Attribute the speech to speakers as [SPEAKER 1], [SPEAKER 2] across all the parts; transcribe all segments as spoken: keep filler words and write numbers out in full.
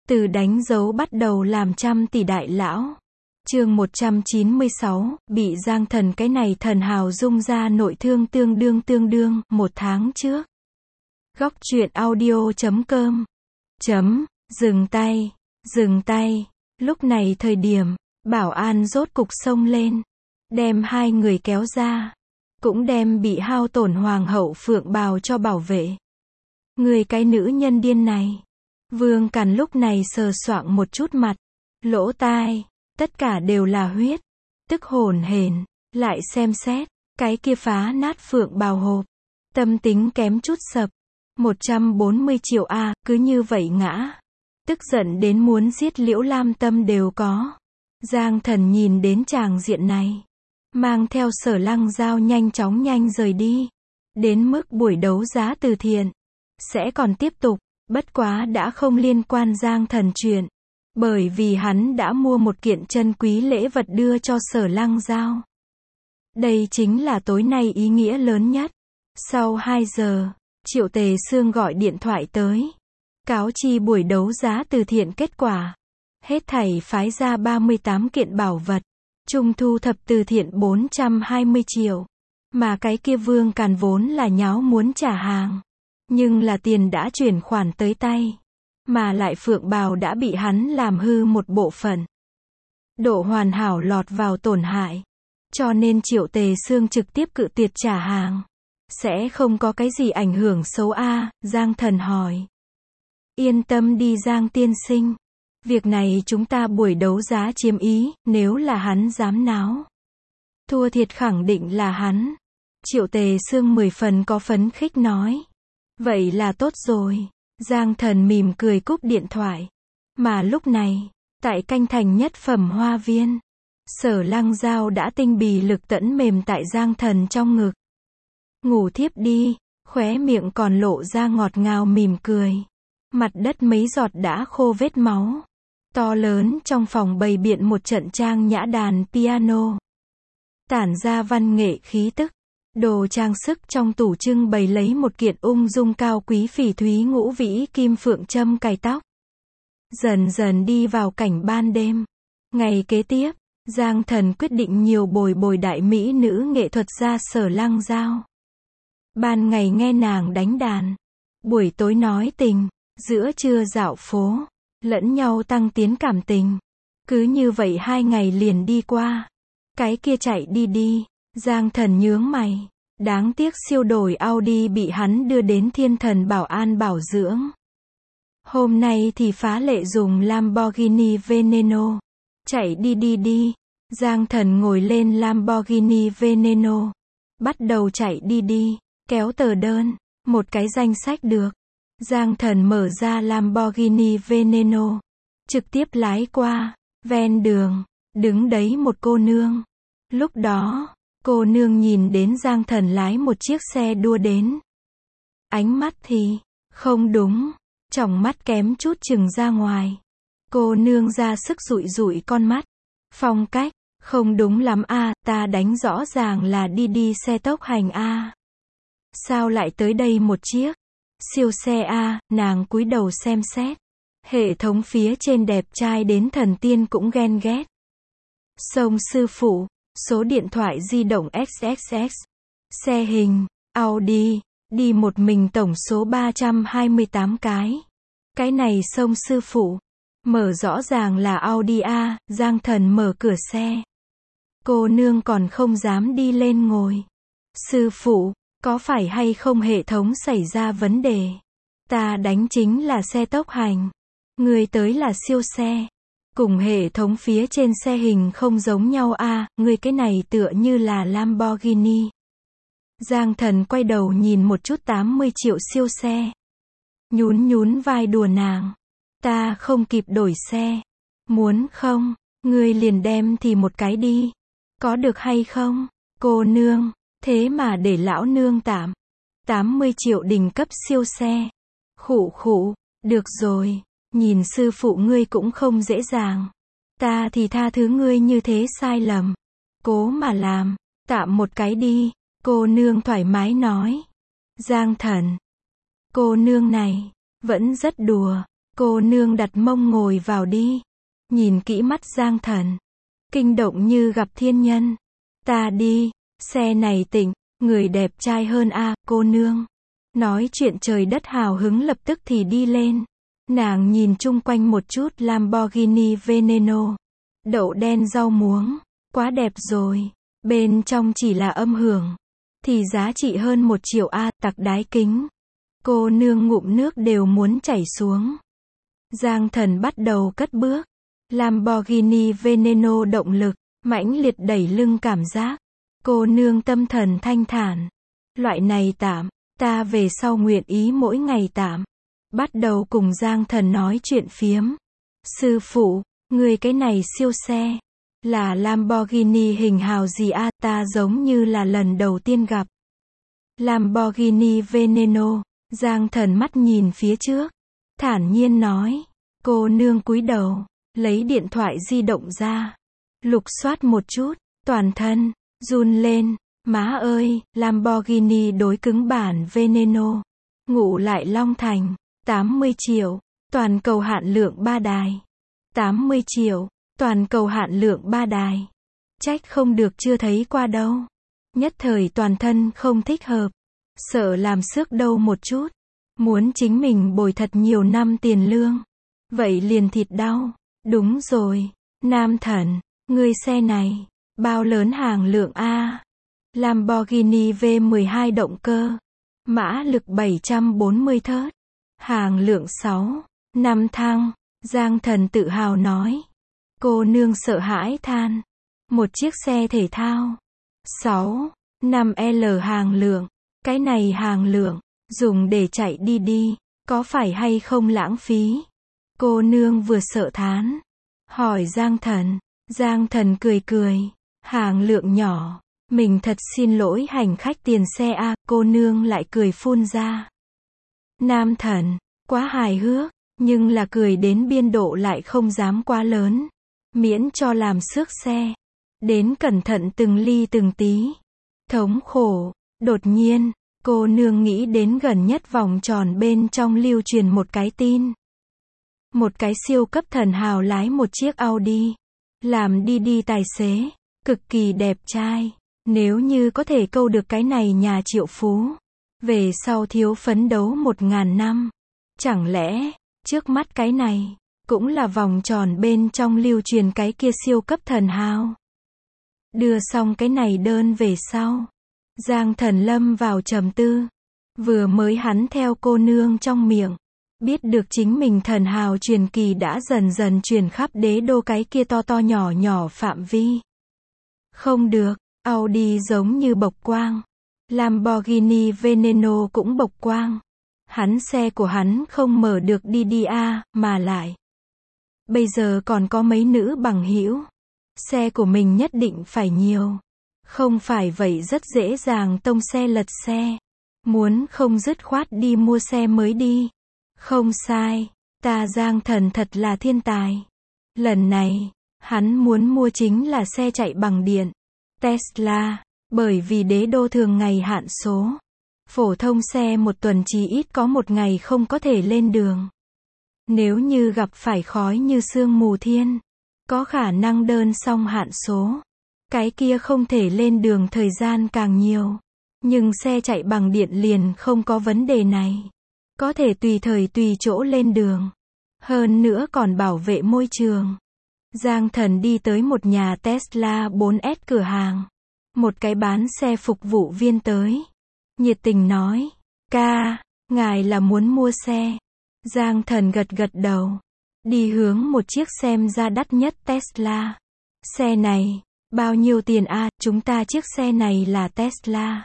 [SPEAKER 1] Từ đánh dấu bắt đầu làm trăm tỷ đại lão. Chương một trăm chín mươi sáu, bị Giang Thần cái này thần hào dung ra nội thương tương đương tương đương, một tháng trước. Góc truyện audio chấm com. Chấm, dừng tay, dừng tay. Lúc này thời điểm, bảo an rốt cục xông lên. Đem hai người kéo ra. Cũng đem bị hao tổn hoàng hậu Phượng Bào cho bảo vệ. Người cái nữ nhân điên này. Vương Càn lúc này sờ soạng một chút mặt. Lỗ tai. Tất cả đều là huyết. Tức hồn hển. Lại xem xét. Cái kia phá nát Phượng Bào hộp. Tâm tính kém chút sập. một trăm bốn mươi triệu a, cứ như vậy ngã. Tức giận đến muốn giết Liễu Lam Tâm đều có. Giang Thần nhìn đến tràng diện này. Mang theo Sở Lăng Dao nhanh chóng nhanh rời đi. Đến mức buổi đấu giá từ thiện. Sẽ còn tiếp tục. Bất quá đã không liên quan Giang Thần chuyện. Bởi vì hắn đã mua một kiện chân quý lễ vật đưa cho Sở Lăng Dao. Đây chính là tối nay ý nghĩa lớn nhất. Sau hai giờ, Triệu Tề Xương gọi điện thoại tới. Cáo chi buổi đấu giá từ thiện kết quả. Hết thảy phái ra ba mươi tám kiện bảo vật. Trung thu thập từ thiện bốn trăm hai mươi triệu. Mà cái kia Vương Càn vốn là nháo muốn trả hàng. Nhưng là tiền đã chuyển khoản tới tay. Mà lại Phượng Bào đã bị hắn làm hư một bộ phận. Độ hoàn hảo lọt vào tổn hại. Cho nên Triệu Tề Xương trực tiếp cự tuyệt trả hàng. Sẽ không có cái gì ảnh hưởng xấu a? Giang Thần hỏi. Yên tâm đi Giang tiên sinh. Việc này chúng ta buổi đấu giá chiếm ý, nếu là hắn dám náo. Thua thiệt khẳng định là hắn. Triệu Tề Xương mười phần có phấn khích nói. Vậy là tốt rồi. Giang Thần mỉm cười cúp điện thoại. Mà lúc này, tại Canh Thành nhất phẩm hoa viên, Sở Lăng Dao đã tinh bì lực tẫn mềm tại Giang Thần trong ngực. Ngủ thiếp đi, khóe miệng còn lộ ra ngọt ngào mỉm cười. Mặt đất mấy giọt đã khô vết máu. To lớn trong phòng bày biện một trận trang nhã đàn piano. Tản ra văn nghệ khí tức. Đồ trang sức trong tủ trưng bày lấy một kiện ung dung cao quý phỉ thúy ngũ vĩ kim phượng châm cài tóc. Dần dần đi vào cảnh ban đêm. Ngày kế tiếp, Giang Thần quyết định nhiều bồi bồi đại mỹ nữ nghệ thuật gia Sở Lăng Dao. Ban ngày nghe nàng đánh đàn. Buổi tối nói tình. Giữa trưa dạo phố. Lẫn nhau tăng tiến cảm tình. Cứ như vậy hai ngày liền đi qua. Cái kia chạy đi đi. Giang Thần nhướng mày. Đáng tiếc siêu đổi Audi bị hắn đưa đến Thiên Thần Bảo An bảo dưỡng. Hôm nay thì phá lệ dùng Lamborghini Veneno. Chạy đi đi đi. Giang Thần ngồi lên Lamborghini Veneno. Bắt đầu chạy đi đi. Kéo tờ đơn. Một cái danh sách được. Giang Thần mở ra Lamborghini Veneno. Trực tiếp lái qua. Ven đường. Đứng đấy một cô nương. Lúc đó, cô nương nhìn đến Giang Thần lái một chiếc xe đua đến. Ánh mắt thì, không đúng. Tròng mắt kém chút chừng ra ngoài. Cô nương ra sức dụi dụi con mắt. Phong cách, không đúng lắm a, ta đánh rõ ràng là đi đi xe tốc hành a. Sao lại tới đây một chiếc? Siêu xe a, nàng cúi đầu xem xét. Hệ thống phía trên đẹp trai đến thần tiên cũng ghen ghét. Sông sư phụ, số điện thoại di động ích ích ích. Xe hình, Audi, đi một mình tổng số ba trăm hai mươi tám cái. Cái này sông sư phụ. Mở rõ ràng là Audi a, Giang Thần mở cửa xe. Cô nương còn không dám đi lên ngồi. Sư phụ, có phải hay không hệ thống xảy ra vấn đề? Ta đánh chính là xe tốc hành. Người tới là siêu xe. Cùng hệ thống phía trên xe hình không giống nhau a, à, người cái này tựa như là Lamborghini. Giang Thần quay đầu nhìn một chút tám mươi triệu siêu xe. Nhún nhún vai đùa nàng. Ta không kịp đổi xe. Muốn không, ngươi liền đem thì một cái đi. Có được hay không? Cô nương, thế mà để lão nương tạm. tám mươi triệu đỉnh cấp siêu xe. Khụ khụ, được rồi. Nhìn sư phụ ngươi cũng không dễ dàng. Ta thì tha thứ ngươi như thế sai lầm. Cố mà làm, tạm một cái đi. Cô nương thoải mái nói. Giang Thần. Cô nương này, vẫn rất đùa. Cô nương đặt mông ngồi vào đi. Nhìn kỹ mắt Giang Thần. Kinh động như gặp thiên nhân. Ta đi, xe này tỉnh, người đẹp trai hơn a, cô nương. Nói chuyện trời đất hào hứng lập tức thì đi lên. Nàng nhìn chung quanh một chút Lamborghini Veneno. Đậu đen rau muống. Quá đẹp rồi. Bên trong chỉ là âm hưởng. Thì giá trị hơn một triệu a, tặc đái kính. Cô nương ngụm nước đều muốn chảy xuống. Giang Thần bắt đầu cất bước. Lamborghini Veneno động lực, mãnh liệt đẩy lưng cảm giác. Cô nương tâm thần thanh thản. Loại này tạm, ta về sau nguyện ý mỗi ngày tạm. Bắt đầu cùng Giang Thần nói chuyện phiếm. Sư phụ, người cái này siêu xe. Là Lamborghini hình hào gì a, ta giống như là lần đầu tiên gặp. Lamborghini Veneno, Giang Thần mắt nhìn phía trước. Thản nhiên nói. Cô nương cúi đầu, lấy điện thoại di động ra. Lục soát một chút, toàn thân, run lên. Má ơi, Lamborghini đối cứng bản Veneno. Ngủ lại Long Thành, tám mươi triệu. Toàn cầu hạn lượng ba đài. tám mươi triệu. Toàn cầu hạn lượng ba đài. Trách không được chưa thấy qua đâu. Nhất thời toàn thân không thích hợp. Sợ làm xước đâu một chút. Muốn chính mình bồi thật nhiều năm tiền lương. Vậy liền thịt đau. Đúng rồi. Nam Thần, ngươi xe này, bao lớn hàng lượng a? Lamborghini V mười hai động cơ. Mã lực bảy trăm bốn mươi thớt. Hàng lượng sáu, năm thăng. Giang Thần tự hào nói. Cô nương sợ hãi than. Một chiếc xe thể thao. sáu, năm L hàng lượng. Cái này hàng lượng, dùng để chạy đi đi, có phải hay không lãng phí? Cô nương vừa sợ thán. Hỏi Giang Thần. Giang Thần cười cười. Hàng lượng nhỏ. Mình thật xin lỗi hành khách tiền xe a, cô nương lại cười phun ra. Nam Thần, quá hài hước, nhưng là cười đến biên độ lại không dám quá lớn. Miễn cho làm xước xe. Đến cẩn thận từng ly từng tí. Thống khổ. Đột nhiên, cô nương nghĩ đến gần nhất vòng tròn bên trong lưu truyền một cái tin. Một cái siêu cấp thần hào lái một chiếc Audi. Làm đi đi tài xế. Cực kỳ đẹp trai. Nếu như có thể câu được cái này nhà triệu phú. Về sau thiếu phấn đấu một ngàn năm. Chẳng lẽ, trước mắt cái này, cũng là vòng tròn bên trong lưu truyền cái kia siêu cấp thần hào. Đưa xong cái này đơn về sau. Giang Thần lâm vào trầm tư. Vừa mới hắn theo cô nương trong miệng. Biết được chính mình thần hào truyền kỳ đã dần dần truyền khắp đế đô cái kia to to nhỏ nhỏ phạm vi. Không được, Audi giống như bộc quang. Lamborghini Veneno cũng bộc quang. Hắn xe của hắn không mở được đi đi a, mà lại. Bây giờ còn có mấy nữ bằng hữu. Xe của mình nhất định phải nhiều. Không phải vậy rất dễ dàng tông xe lật xe. Muốn không dứt khoát đi mua xe mới đi. Không sai, ta Giang Thần thật là thiên tài. Lần này, hắn muốn mua chính là xe chạy bằng điện. Tesla, bởi vì đế đô thường ngày hạn số. Phổ thông xe một tuần chỉ ít có một ngày không có thể lên đường. Nếu như gặp phải khói như sương mù thiên, có khả năng đơn xong hạn số. Cái kia không thể lên đường thời gian càng nhiều. Nhưng xe chạy bằng điện liền không có vấn đề này. Có thể tùy thời tùy chỗ lên đường. Hơn nữa còn bảo vệ môi trường. Giang Thần đi tới một nhà Tesla bốn S cửa hàng. Một cái bán xe phục vụ viên tới. Nhiệt tình nói. Ca, ngài là muốn mua xe. Giang Thần gật gật đầu. Đi hướng một chiếc xem ra đắt nhất Tesla. Xe này, bao nhiêu tiền a? À, chúng ta chiếc xe này là Tesla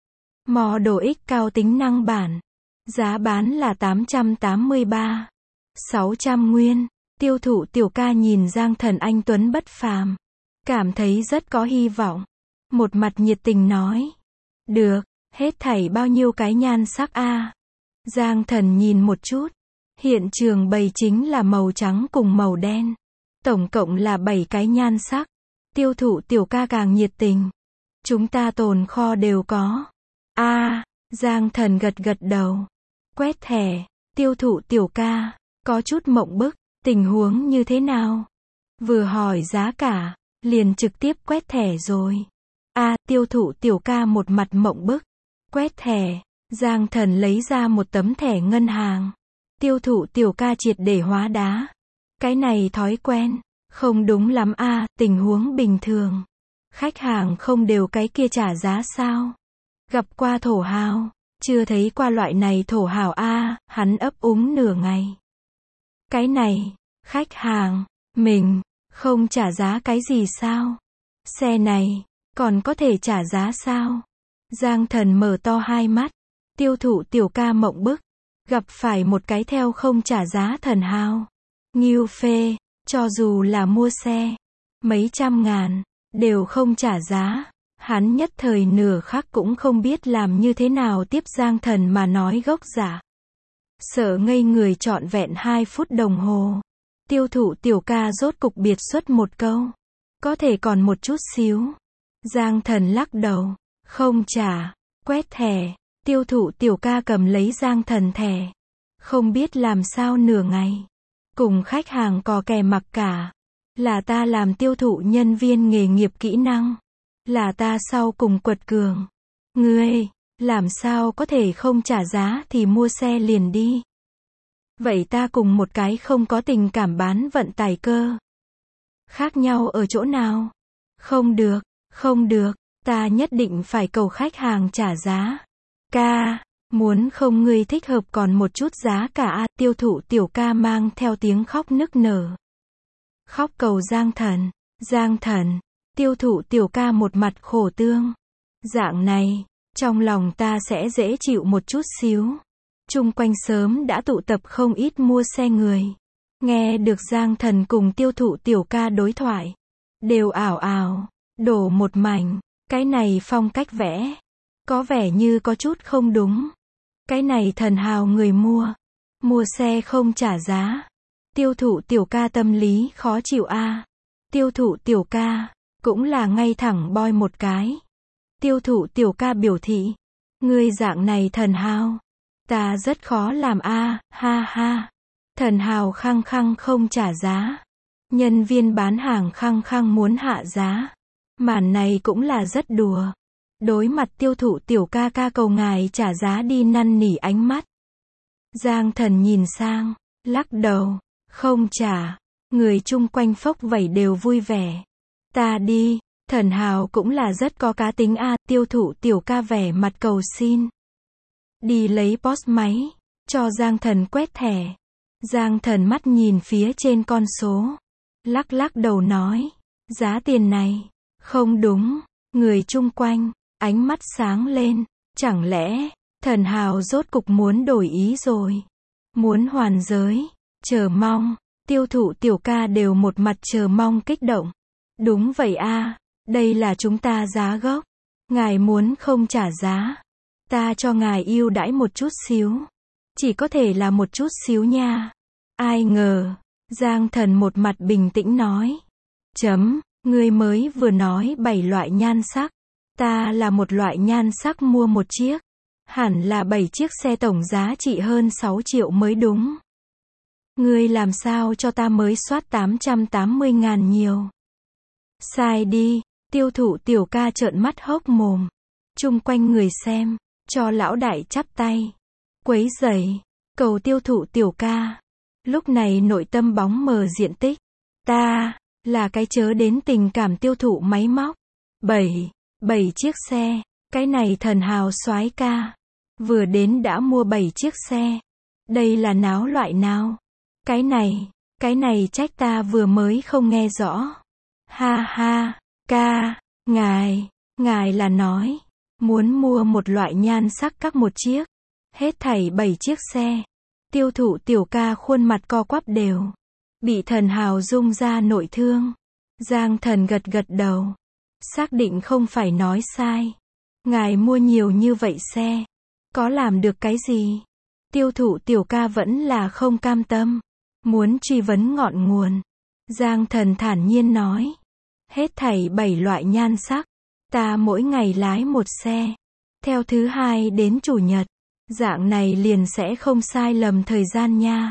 [SPEAKER 1] Model X cao tính năng bản. Giá bán là tám trăm tám mươi ba, sáu trăm nguyên. Tiêu thụ tiểu ca nhìn Giang Thần anh tuấn bất phàm. Cảm thấy rất có hy vọng. Một mặt nhiệt tình nói. Được, hết thảy bao nhiêu cái nhan sắc a? À? Giang Thần nhìn một chút. Hiện trường bày chính là màu trắng cùng màu đen. Tổng cộng là bảy cái nhan sắc. Tiêu thụ tiểu ca càng nhiệt tình. Chúng ta tồn kho đều có. A, à, Giang Thần gật gật đầu. Quét thẻ. Tiêu thụ tiểu ca. có chút mộng bức, tình huống như thế nào? Vừa hỏi giá cả, liền trực tiếp quét thẻ rồi. A, tiêu thụ tiểu ca một mặt mộng bức. Quét thẻ, Giang Thần lấy ra một tấm thẻ ngân hàng. Tiêu thụ tiểu ca triệt để hóa đá. Cái này thói quen, không đúng lắm a, tình huống bình thường. Khách hàng không đều cái kia trả giá sao? Gặp qua thổ hào, chưa thấy qua loại này thổ hào a, hắn ấp úng nửa ngày. Cái này, khách hàng, mình, không trả giá cái gì sao? Xe này, còn có thể trả giá sao? Giang Thần mở to hai mắt, tiêu thụ tiểu ca mộng bức, gặp phải một cái theo không trả giá thần hào. Nghiêu phê, cho dù là mua xe, mấy trăm ngàn, đều không trả giá. Hắn nhất thời nửa khắc cũng không biết làm như thế nào tiếp Giang Thần mà nói gốc giả. Sợ ngây người trọn vẹn hai phút đồng hồ. Tiêu thụ tiểu ca rốt cục biệt xuất một câu. Có thể còn một chút xíu. Giang Thần lắc đầu. Không trả. Quét thẻ. Tiêu thụ tiểu ca cầm lấy Giang Thần thẻ. Không biết làm sao nửa ngày. Cùng khách hàng cò kè mặc cả. Là ta làm tiêu thụ nhân viên nghề nghiệp kỹ năng. Là ta sau cùng quật cường. Ngươi, làm sao có thể không trả giá thì mua xe liền đi. Vậy ta cùng một cái không có tình cảm bán vận tải cơ. Khác nhau ở chỗ nào? Không được, không được, ta nhất định phải cầu khách hàng trả giá. Ca, muốn không ngươi thích hợp còn một chút giá cả a, tiêu thụ tiểu ca mang theo tiếng khóc nức nở. Khóc cầu Giang Thần, Giang Thần, tiêu thụ tiểu ca một mặt khổ tương. Dạng này, trong lòng ta sẽ dễ chịu một chút xíu. Chung quanh sớm đã tụ tập không ít mua xe người. Nghe được Giang Thần cùng tiêu thụ tiểu ca đối thoại. Đều ảo ảo, đổ một mảnh. Cái này phong cách vẽ. Có vẻ như có chút không đúng. Cái này thần hào người mua. Mua xe không trả giá. Tiêu thụ tiểu ca tâm lý khó chịu a. Tiêu thụ tiểu ca, cũng là ngay thẳng boy một cái. Tiêu thụ tiểu ca biểu thị. Ngươi dạng này thần hào. Ta rất khó làm a, ha ha. Thần hào khăng khăng không trả giá. Nhân viên bán hàng khăng khăng muốn hạ giá. Màn này cũng là rất đùa. Đối mặt tiêu thụ tiểu ca ca cầu ngài trả giá đi năn nỉ ánh mắt. Giang Thần nhìn sang, lắc đầu, không trả. Người chung quanh phốc vẩy đều vui vẻ. Ta đi, thần hào cũng là rất có cá tính a, tiêu thụ tiểu ca vẻ mặt cầu xin. Đi lấy pê ô ét máy, cho Giang Thần quét thẻ. Giang Thần mắt nhìn phía trên con số. Lắc lắc đầu nói, giá tiền này, không đúng. Người chung quanh, ánh mắt sáng lên. Chẳng lẽ, thần hào rốt cục muốn đổi ý rồi. Muốn hoàn giới, chờ mong. Tiêu thụ tiểu ca đều một mặt chờ mong kích động. Đúng vậy a, đây là chúng ta giá gốc. Ngài muốn không trả giá. Ta cho ngài ưu đãi một chút xíu. Chỉ có thể là một chút xíu nha. Ai ngờ, Giang Thần một mặt bình tĩnh nói. Chấm, ngươi mới vừa nói bảy loại nhan sắc. Ta là một loại nhan sắc mua một chiếc. Hẳn là bảy chiếc xe tổng giá trị hơn sáu triệu mới đúng. Ngươi làm sao cho ta mới soát tám trăm tám mươi ngàn nhiều. Sai đi, tiêu thụ tiểu ca trợn mắt hốc mồm. Chung quanh người xem, cho lão đại chắp tay. Quấy rầy, cầu tiêu thụ tiểu ca. Lúc này nội tâm bóng mờ diện tích. Ta, là cái chớ đến tình cảm tiêu thụ máy móc. Bảy, bảy chiếc xe, cái này thần hào soái ca. Vừa đến đã mua bảy chiếc xe. Đây là náo loại nào? Cái này, cái này trách ta vừa mới không nghe rõ. Ha ha, ca, ngài, ngài là nói, muốn mua một loại nhan sắc các một chiếc. Hết thảy bảy chiếc xe. Tiêu thụ tiểu ca khuôn mặt co quắp đều. Bị thần hào rung ra nội thương. Giang Thần gật gật đầu. Xác định không phải nói sai. Ngài mua nhiều như vậy xe. Có làm được cái gì? Tiêu thụ tiểu ca vẫn là không cam tâm. Muốn truy vấn ngọn nguồn. Giang Thần thản nhiên nói. Hết thảy bảy loại nhan sắc. Ta mỗi ngày lái một xe. Theo thứ hai đến chủ nhật. Dạng này liền sẽ không sai lầm thời gian nha.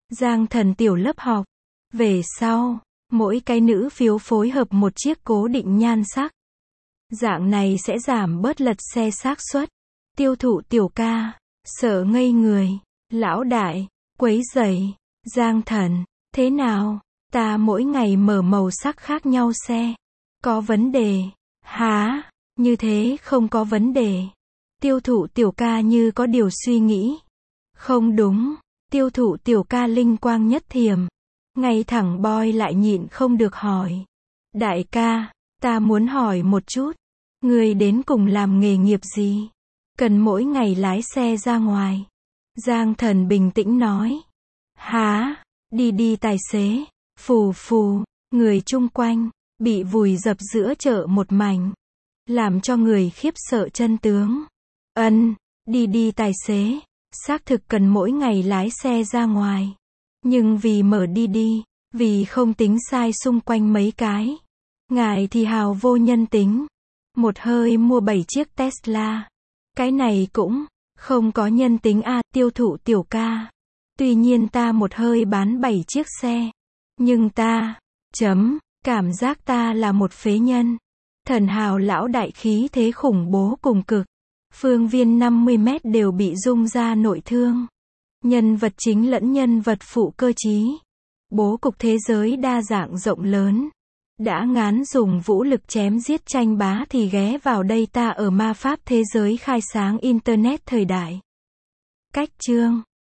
[SPEAKER 1] Giang Thần tiểu lớp học. Về sau, mỗi cái nữ phiếu phối hợp một chiếc cố định nhan sắc. Dạng này sẽ giảm bớt lật xe xác suất. Tiêu thụ tiểu ca, sợ ngây người. Lão đại, quấy rầy. Giang Thần, thế nào? Ta mỗi ngày mở màu sắc khác nhau xe. Có vấn đề. Hả? Như thế không có vấn đề. Tiêu thụ tiểu ca như có điều suy nghĩ. Không đúng. Tiêu thụ tiểu ca linh quang nhất thiểm. Ngay thẳng boy lại nhịn không được hỏi. Đại ca, ta muốn hỏi một chút. Người đến cùng làm nghề nghiệp gì? Cần mỗi ngày lái xe ra ngoài. Giang Thần bình tĩnh nói. Hả? Đi đi tài xế. Phù phù. Người chung quanh bị vùi dập giữa chợ một mảnh, làm cho người khiếp sợ chân tướng. Ân, đi đi tài xế, xác thực cần mỗi ngày lái xe ra ngoài. Nhưng vì mở đi đi, vì không tính sai xung quanh mấy cái. Ngài thì hào vô nhân tính. Một hơi mua bảy chiếc Tesla. Cái này cũng không có nhân tính a. Tiêu thụ tiểu ca. Tuy nhiên ta một hơi bán bảy chiếc xe. Nhưng ta, chấm, cảm giác ta là một phế nhân. Thần hào lão đại khí thế khủng bố cùng cực. Phương viên năm mươi mét đều bị rung ra nội thương. Nhân vật chính lẫn nhân vật phụ cơ trí. Bố cục thế giới đa dạng rộng lớn. Đã ngán dùng vũ lực chém giết tranh bá thì ghé vào đây ta ở ma pháp thế giới khai sáng Internet thời đại. Cách chương